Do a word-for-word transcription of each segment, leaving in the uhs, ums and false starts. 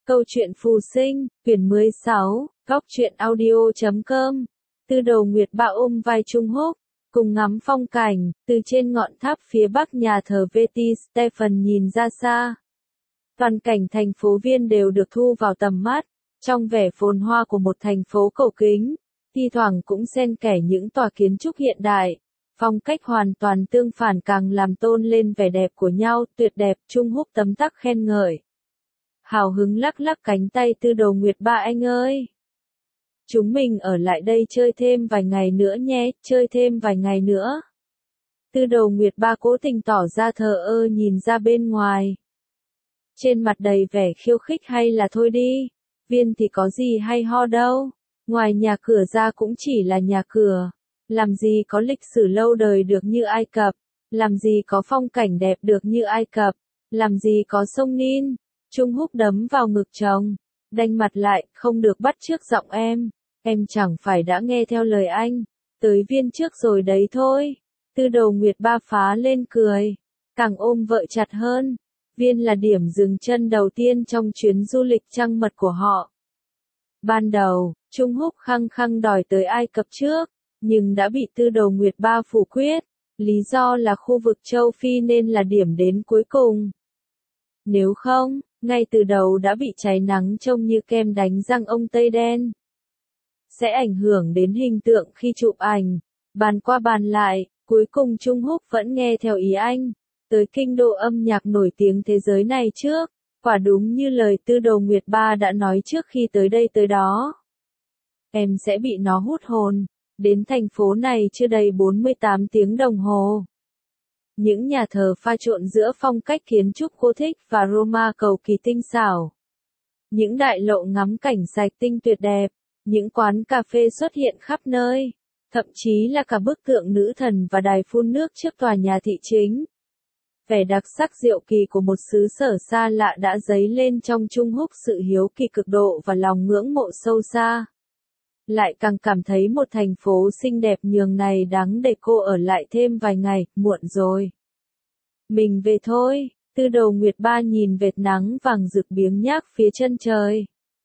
Câu chuyện phù sinh, quyển mười sáu, góc truyện audio chấm com. Tư Đồ Nguyệt Ba ôm vai Trung Húc, cùng ngắm phong cảnh, từ trên ngọn tháp phía bắc nhà thờ Veti Stephen nhìn ra xa. Toàn cảnh thành phố Viên đều được thu vào tầm mắt, trong vẻ phồn hoa của một thành phố cổ kính, thi thoảng cũng xen kẽ những tòa kiến trúc hiện đại. Phong cách hoàn toàn tương phản càng làm tôn lên vẻ đẹp của nhau, tuyệt đẹp. Trung Húc tấm tắc khen ngợi. Hào hứng lắc lắc cánh tay Tư Đồ Nguyệt Ba, anh ơi. Chúng mình ở lại đây chơi thêm vài ngày nữa nhé, chơi thêm vài ngày nữa. Tư Đồ Nguyệt Ba cố tình tỏ ra thờ ơ nhìn ra bên ngoài. Trên mặt đầy vẻ khiêu khích, hay là thôi đi, Viên thì có gì hay ho đâu, ngoài nhà cửa ra cũng chỉ là nhà cửa. Làm gì có lịch sử lâu đời được như Ai Cập, làm gì có phong cảnh đẹp được như Ai Cập, làm gì có sông Nin. Trung Húc đấm vào ngực chồng, đanh mặt lại, không được bắt chước giọng em, em chẳng phải đã nghe theo lời anh, tới Viên trước rồi đấy thôi. Tư Đồ Nguyệt Ba phá lên cười, càng ôm vợ chặt hơn. Viên là điểm dừng chân đầu tiên trong chuyến du lịch trăng mật của họ. Ban đầu, Trung Húc khăng khăng đòi tới Ai Cập trước, nhưng đã bị Tư Đồ Nguyệt Ba phủ quyết, lý do là khu vực châu Phi nên là điểm đến cuối cùng. Nếu không, ngay từ đầu đã bị cháy nắng trông như kem đánh răng ông Tây đen. Sẽ ảnh hưởng đến hình tượng khi chụp ảnh. Bàn qua bàn lại, cuối cùng Trung Húc vẫn nghe theo ý anh, tới kinh đô âm nhạc nổi tiếng thế giới này trước. Quả đúng như lời Tư Đồ Nguyệt Ba đã nói trước khi tới đây tới đó. Em sẽ bị nó hút hồn. Đến thành phố này chưa đầy bốn mươi tám tiếng đồng hồ. Những nhà thờ pha trộn giữa phong cách kiến trúc Gothic và Roma cầu kỳ tinh xảo. Những đại lộ ngắm cảnh sạch tinh tuyệt đẹp. Những quán cà phê xuất hiện khắp nơi. Thậm chí là cả bức tượng nữ thần và đài phun nước trước tòa nhà thị chính. Vẻ đặc sắc diệu kỳ của một xứ sở xa lạ đã dấy lên trong Trung Húc sự hiếu kỳ cực độ và lòng ngưỡng mộ sâu xa. Lại càng cảm thấy một thành phố xinh đẹp nhường này đáng để cô ở lại thêm vài ngày. Muộn rồi, mình về thôi. Tư Đồ Nguyệt Ba nhìn vệt nắng vàng rực biếng nhác phía chân trời,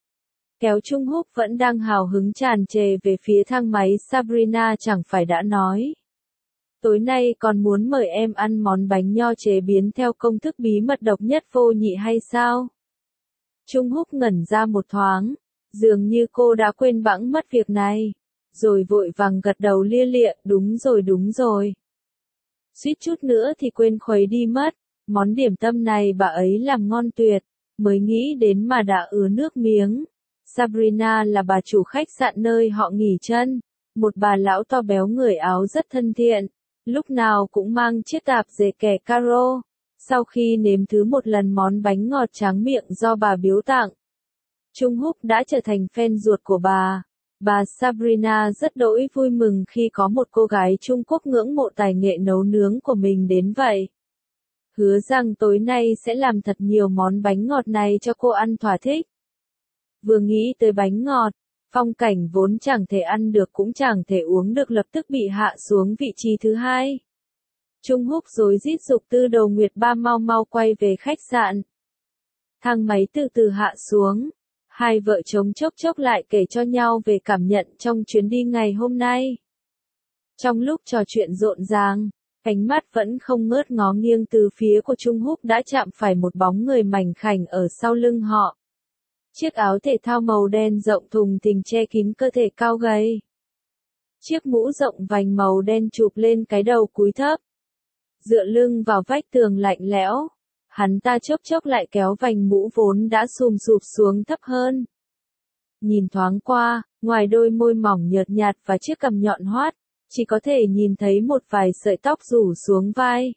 kéo Trung Húc vẫn đang hào hứng tràn trề về phía thang máy. Sabrina chẳng phải đã nói, tối nay còn muốn mời em ăn món bánh nho chế biến theo công thức bí mật độc nhất vô nhị hay sao? Trung Húc ngẩn ra một thoáng, dường như cô đã quên bẵng mất việc này, rồi vội vàng gật đầu lia lịa, đúng rồi đúng rồi. Suýt chút nữa thì quên khuấy đi mất, món điểm tâm này bà ấy làm ngon tuyệt, mới nghĩ đến mà đã ứa nước miếng. Sabrina là bà chủ khách sạn nơi họ nghỉ chân, một bà lão to béo người Áo rất thân thiện, lúc nào cũng mang chiếc tạp dề kẻ caro. Sau khi nếm thứ một lần món bánh ngọt tráng miệng do bà biếu tặng, Trung Húc đã trở thành fan ruột của bà. Bà Sabrina rất đỗi vui mừng khi có một cô gái Trung Quốc ngưỡng mộ tài nghệ nấu nướng của mình đến vậy. Hứa rằng tối nay sẽ làm thật nhiều món bánh ngọt này cho cô ăn thỏa thích. Vừa nghĩ tới bánh ngọt, phong cảnh vốn chẳng thể ăn được cũng chẳng thể uống được lập tức bị hạ xuống vị trí thứ hai. Trung Húc rối rít giục Tư Đồ Nguyệt Ba mau mau quay về khách sạn. Thang máy từ từ hạ xuống. Hai vợ chồng chốc chốc lại kể cho nhau về cảm nhận trong chuyến đi ngày hôm nay. Trong lúc trò chuyện rộn ràng, ánh mắt vẫn không ngớt ngó nghiêng từ phía của Trung Húc đã chạm phải một bóng người mảnh khảnh ở sau lưng họ. Chiếc áo thể thao màu đen rộng thùng thình che kín cơ thể cao gầy. Chiếc mũ rộng vành màu đen chụp lên cái đầu cúi thấp. Dựa lưng vào vách tường lạnh lẽo. Hắn ta chốc chốc lại kéo vành mũ vốn đã xùm xụp xuống thấp hơn. Nhìn thoáng qua, ngoài đôi môi mỏng nhợt nhạt và chiếc cằm nhọn hoắt, chỉ có thể nhìn thấy một vài sợi tóc rủ xuống vai.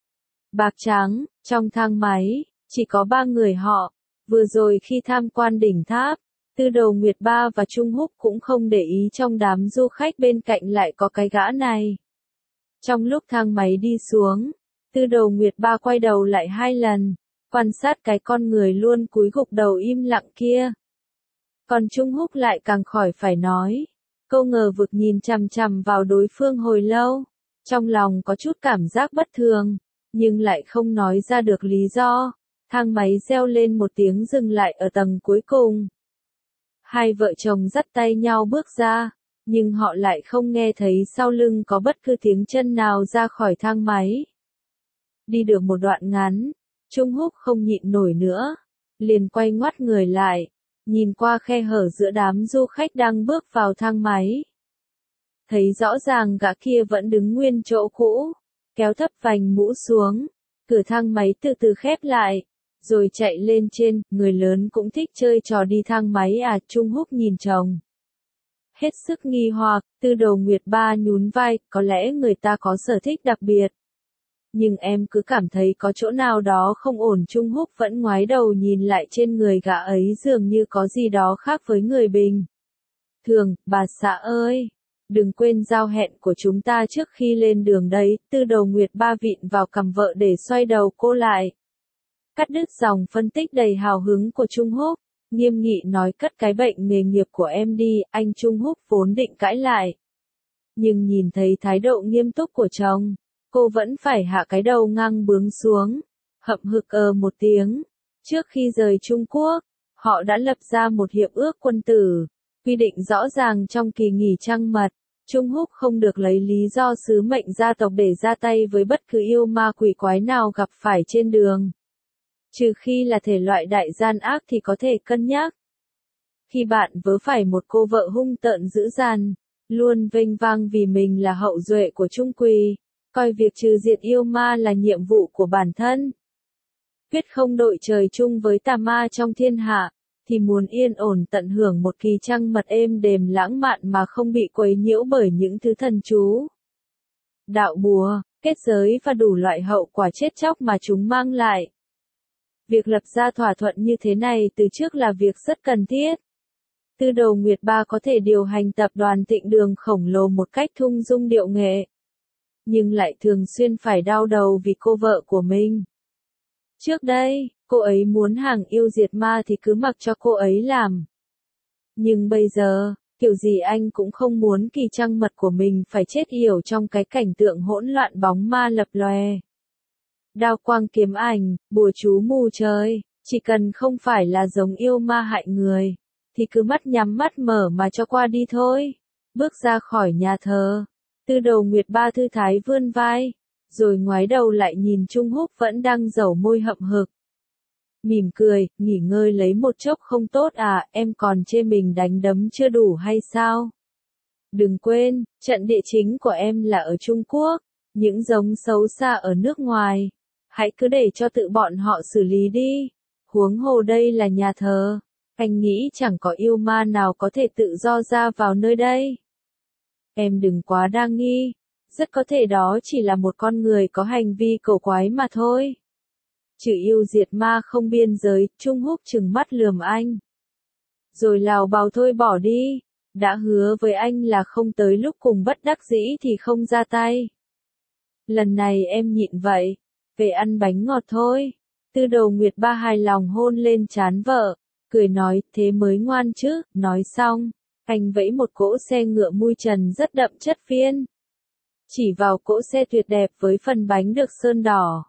Bạc trắng, trong thang máy, chỉ có ba người họ. Vừa rồi khi tham quan đỉnh tháp, Tư Đồ Nguyệt Ba và Trung Húc cũng không để ý trong đám du khách bên cạnh lại có cái gã này. Trong lúc thang máy đi xuống, Tư Đồ Nguyệt Ba quay đầu lại hai lần, quan sát cái con người luôn cúi gục đầu im lặng kia. Còn Trung Húc lại càng khỏi phải nói, câu ngờ vực nhìn chằm chằm vào đối phương hồi lâu, trong lòng có chút cảm giác bất thường, nhưng lại không nói ra được lý do. Thang máy reo lên một tiếng dừng lại ở tầng cuối cùng. Hai vợ chồng dắt tay nhau bước ra, nhưng họ lại không nghe thấy sau lưng có bất cứ tiếng chân nào ra khỏi thang máy. Đi được một đoạn ngắn, Trung Húc không nhịn nổi nữa, liền quay ngoắt người lại, nhìn qua khe hở giữa đám du khách đang bước vào thang máy. Thấy rõ ràng gã kia vẫn đứng nguyên chỗ cũ, kéo thấp vành mũ xuống, cửa thang máy từ từ khép lại, rồi chạy lên trên. Người lớn cũng thích chơi trò đi thang máy à? Trung Húc nhìn chồng. Hết sức nghi hoặc, Tư Đồ Nguyệt Ba nhún vai, có lẽ người ta có sở thích đặc biệt. Nhưng em cứ cảm thấy có chỗ nào đó không ổn. Trung Húc vẫn ngoái đầu nhìn lại trên người gã ấy, dường như có gì đó khác với người bình thường. Bà xã ơi, đừng quên giao hẹn của chúng ta trước khi lên đường đấy. Tư Đồ Nguyệt Ba vịn vào cằm vợ để xoay đầu cô lại. Cắt đứt dòng phân tích đầy hào hứng của Trung Húc, nghiêm nghị nói, cất cái bệnh nghề nghiệp của em đi. Anh Trung Húc vốn định cãi lại, nhưng nhìn thấy thái độ nghiêm túc của chồng, cô vẫn phải hạ cái đầu ngang bướng xuống, hậm hực ờ một tiếng. Trước khi rời Trung Quốc, họ đã lập ra một hiệp ước quân tử, quy định rõ ràng trong kỳ nghỉ trăng mật, Trung Húc không được lấy lý do sứ mệnh gia tộc để ra tay với bất cứ yêu ma quỷ quái nào gặp phải trên đường. Trừ khi là thể loại đại gian ác thì có thể cân nhắc. Khi bạn vớ phải một cô vợ hung tợn dữ dằn, luôn vênh vang vì mình là hậu duệ của Trung Quỳ, coi việc trừ diệt yêu ma là nhiệm vụ của bản thân, quyết không đội trời chung với tà ma trong thiên hạ, thì muốn yên ổn tận hưởng một kỳ trăng mật êm đềm lãng mạn mà không bị quấy nhiễu bởi những thứ thần chú, đạo bùa, kết giới và đủ loại hậu quả chết chóc mà chúng mang lại. Việc lập ra thỏa thuận như thế này từ trước là việc rất cần thiết. Tư Đồ Nguyệt Ba có thể điều hành tập đoàn Thịnh Đường khổng lồ một cách thung dung điệu nghệ, nhưng lại thường xuyên phải đau đầu vì cô vợ của mình. Trước đây, cô ấy muốn hàng yêu diệt ma thì cứ mặc cho cô ấy làm. Nhưng bây giờ, kiểu gì anh cũng không muốn kỳ trăng mật của mình phải chết yểu trong cái cảnh tượng hỗn loạn bóng ma lập lòe. Đao quang kiếm ảnh, bùa chú mù trời, chỉ cần không phải là giống yêu ma hại người, thì cứ mắt nhắm mắt mở mà cho qua đi thôi. Bước ra khỏi nhà thờ, Tư Đồ Nguyệt Ba thư thái vươn vai, rồi ngoái đầu lại nhìn Trung Húc vẫn đang dẩu môi hậm hực. Mỉm cười, nghỉ ngơi lấy một chốc không tốt à, em còn chê mình đánh đấm chưa đủ hay sao? Đừng quên, trận địa chính của em là ở Trung Quốc, những giống xấu xa ở nước ngoài. Hãy cứ để cho tự bọn họ xử lý đi. Huống hồ đây là nhà thờ. Anh nghĩ chẳng có yêu ma nào có thể tự do ra vào nơi đây. Em đừng quá đa nghi. Rất có thể đó chỉ là một con người có hành vi cổ quái mà thôi. Chữ yêu diệt ma không biên giới, Trung Húc trừng mắt lườm anh. Rồi lào bào thôi bỏ đi. Đã hứa với anh là không tới lúc cùng bất đắc dĩ thì không ra tay. Lần này em nhịn vậy. Về ăn bánh ngọt thôi. Tư Đồ Nguyệt Ba hài lòng hôn lên trán vợ, cười nói, thế mới ngoan chứ. Nói xong, anh vẫy một cỗ xe ngựa mui trần rất đậm chất phiên. Chỉ vào cỗ xe tuyệt đẹp với phần bánh được sơn đỏ.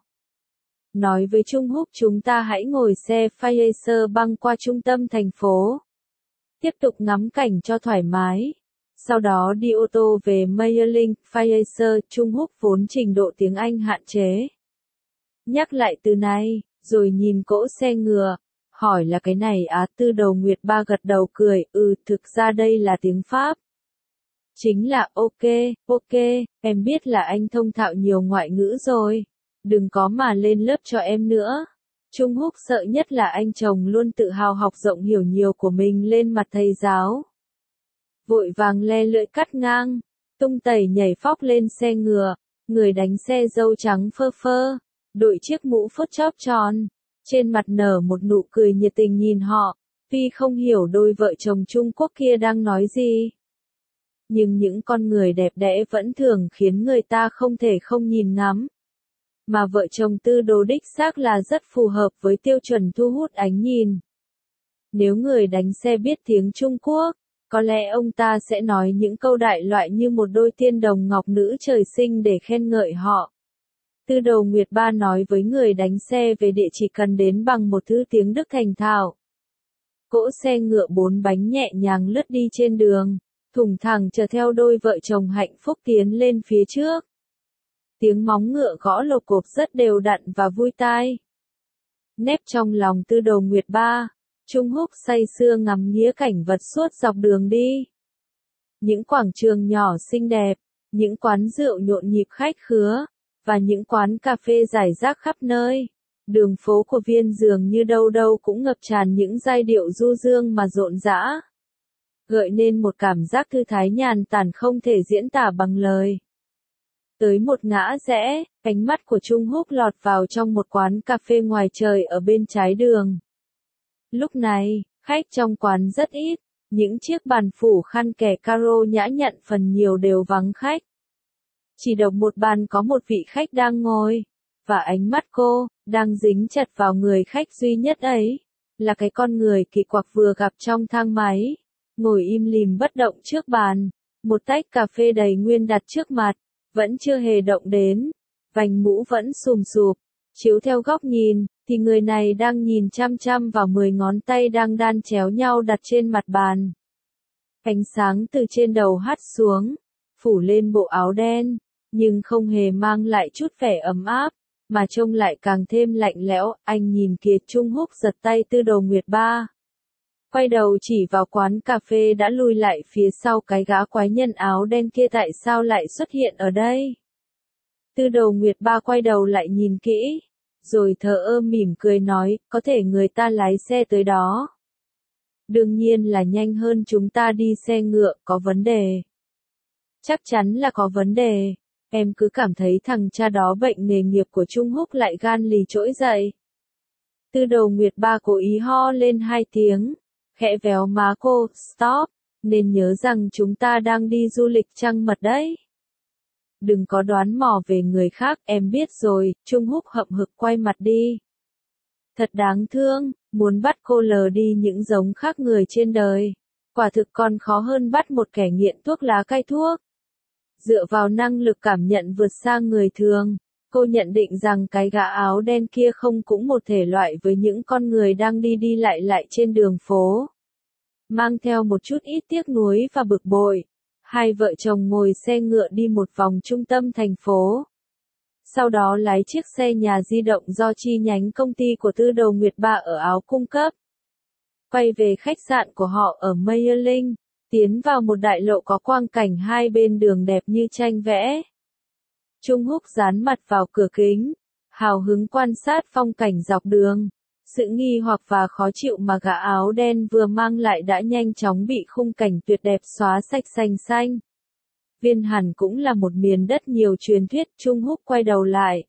Nói với Trung Húc, chúng ta hãy ngồi xe Phaser băng qua trung tâm thành phố. Tiếp tục ngắm cảnh cho thoải mái. Sau đó đi ô tô về Meyerling, Phaser. Trung Húc vốn trình độ tiếng Anh hạn chế. Nhắc lại từ này, rồi nhìn cỗ xe ngựa, hỏi là cái này á? Tư Đồ Nguyệt Ba gật đầu cười, ừ, thực ra đây là tiếng Pháp. Chính là, ok, ok, em biết là anh thông thạo nhiều ngoại ngữ rồi, đừng có mà lên lớp cho em nữa. Trung Húc sợ nhất là anh chồng luôn tự hào học rộng hiểu nhiều của mình lên mặt thầy giáo. Vội vàng le lưỡi cắt ngang, tung tẩy nhảy phóc lên xe ngựa, người đánh xe râu trắng phơ phơ, đội chiếc mũ phốt chóp tròn, trên mặt nở một nụ cười nhiệt tình nhìn họ, tuy không hiểu đôi vợ chồng Trung Quốc kia đang nói gì. Nhưng những con người đẹp đẽ vẫn thường khiến người ta không thể không nhìn ngắm. Mà vợ chồng Tư Đồ đích xác là rất phù hợp với tiêu chuẩn thu hút ánh nhìn. Nếu người đánh xe biết tiếng Trung Quốc, có lẽ ông ta sẽ nói những câu đại loại như một đôi tiên đồng ngọc nữ trời sinh để khen ngợi họ. Tư Đầu Nguyệt Ba nói với người đánh xe về địa chỉ cần đến bằng một thứ tiếng Đức thành thạo. Cỗ xe ngựa bốn bánh nhẹ nhàng lướt đi trên đường, thùng thẳng chờ theo đôi vợ chồng hạnh phúc tiến lên phía trước. Tiếng móng ngựa gõ lộc cộp rất đều đặn và vui tai. Nép trong lòng Tư Đầu Nguyệt Ba, Trung Húc say sưa ngắm nghía cảnh vật suốt dọc đường đi. Những quảng trường nhỏ xinh đẹp, những quán rượu nhộn nhịp khách khứa, và những quán cà phê rải rác khắp nơi. Đường phố của Viên dường như đâu đâu cũng ngập tràn những giai điệu du dương mà rộn rã, gợi nên một cảm giác thư thái nhàn tản không thể diễn tả bằng lời. Tới một ngã rẽ, ánh mắt của Trung Húc lọt vào trong một quán cà phê ngoài trời ở bên trái đường. Lúc này, khách trong quán rất ít, những chiếc bàn phủ khăn kẻ caro nhã nhặn phần nhiều đều vắng khách. Chỉ độc một bàn có một vị khách đang ngồi, và ánh mắt cô, đang dính chặt vào người khách duy nhất ấy, là cái con người kỳ quặc vừa gặp trong thang máy, ngồi im lìm bất động trước bàn, một tách cà phê đầy nguyên đặt trước mặt, vẫn chưa hề động đến, vành mũ vẫn xùm xụp, chiếu theo góc nhìn, thì người này đang nhìn chăm chăm vào mười ngón tay đang đan chéo nhau đặt trên mặt bàn. Ánh sáng từ trên đầu hắt xuống, phủ lên bộ áo đen, nhưng không hề mang lại chút vẻ ấm áp, mà trông lại càng thêm lạnh lẽo. Anh nhìn kìa, Trung Húc giật tay Tư Đầu Nguyệt Ba, quay đầu chỉ vào quán cà phê đã lùi lại phía sau. Cái gã quái nhân áo đen kia tại sao lại xuất hiện ở đây? Tư Đầu Nguyệt Ba quay đầu lại nhìn kỹ, rồi thờ ơ mỉm cười nói, có thể người ta lái xe tới đó. Đương nhiên là nhanh hơn chúng ta đi xe ngựa, có vấn đề. Chắc chắn là có vấn đề. Em cứ cảm thấy thằng cha đó bệnh nghề nghiệp của Trung Húc lại gan lì trỗi dậy. Tư Đầu Nguyệt Ba cố ý ho lên hai tiếng, khẽ véo má cô, stop, nên nhớ rằng chúng ta đang đi du lịch trăng mật đấy. Đừng có đoán mò về người khác, em biết rồi. Trung Húc hậm hực quay mặt đi. Thật đáng thương, muốn bắt cô lờ đi những giống khác người trên đời, quả thực còn khó hơn bắt một kẻ nghiện thuốc lá cai thuốc. Dựa vào năng lực cảm nhận vượt xa người thường, cô nhận định rằng cái gã áo đen kia không cũng một thể loại với những con người đang đi đi lại lại trên đường phố. Mang theo một chút ít tiếc nuối và bực bội, hai vợ chồng ngồi xe ngựa đi một vòng trung tâm thành phố. Sau đó lái chiếc xe nhà di động do chi nhánh công ty của Tư Đầu Nguyệt Ba ở Áo cung cấp. Quay về khách sạn của họ ở Meijerling, tiến vào một đại lộ có quang cảnh hai bên đường đẹp như tranh vẽ. Trung Húc dán mặt vào cửa kính, hào hứng quan sát phong cảnh dọc đường. Sự nghi hoặc và khó chịu mà gã áo đen vừa mang lại đã nhanh chóng bị khung cảnh tuyệt đẹp xóa sạch sành xanh. Viên hẳn cũng là một miền đất nhiều truyền thuyết. Trung Húc quay đầu lại,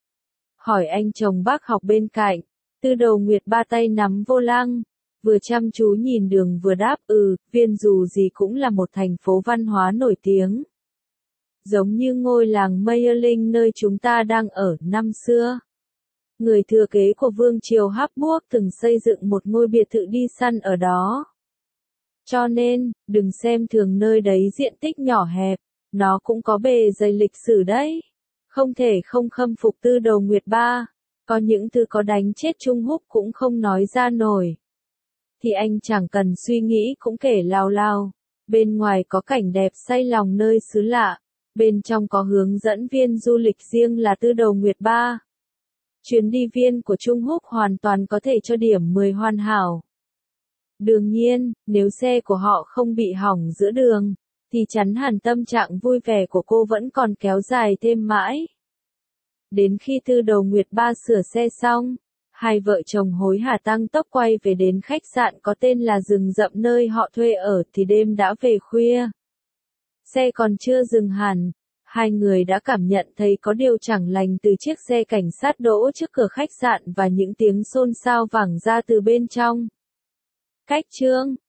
hỏi anh chồng bác học bên cạnh. Tư Đầu Nguyệt Ba tay nắm vô lăng, vừa chăm chú nhìn đường vừa đáp, ừ, Viên dù gì cũng là một thành phố văn hóa nổi tiếng. Giống như ngôi làng Meijerling nơi chúng ta đang ở năm xưa. Người thừa kế của Vương triều Habsburg từng xây dựng một ngôi biệt thự đi săn ở đó. Cho nên, đừng xem thường nơi đấy diện tích nhỏ hẹp, nó cũng có bề dày lịch sử đấy. Không thể không khâm phục Tư Đầu Nguyệt Ba, có những thứ có đánh chết Trung Húc cũng không nói ra nổi. Thì anh chẳng cần suy nghĩ cũng kể lao lao. Bên ngoài có cảnh đẹp say lòng nơi xứ lạ, bên trong có hướng dẫn viên du lịch riêng là Tư Đầu Nguyệt Ba. Chuyến đi viên của Trung Húc hoàn toàn có thể cho điểm mười hoàn hảo. Đương nhiên, nếu xe của họ không bị hỏng giữa đường, thì chắn hẳn tâm trạng vui vẻ của cô vẫn còn kéo dài thêm mãi. Đến khi Tư Đầu Nguyệt Ba sửa xe xong, hai vợ chồng hối hả tăng tốc quay về đến khách sạn có tên là Rừng Rậm nơi họ thuê ở thì đêm đã về khuya. Xe còn chưa dừng hẳn, hai người đã cảm nhận thấy có điều chẳng lành từ chiếc xe cảnh sát đỗ trước cửa khách sạn và những tiếng xôn xao vẳng ra từ bên trong. Cách chương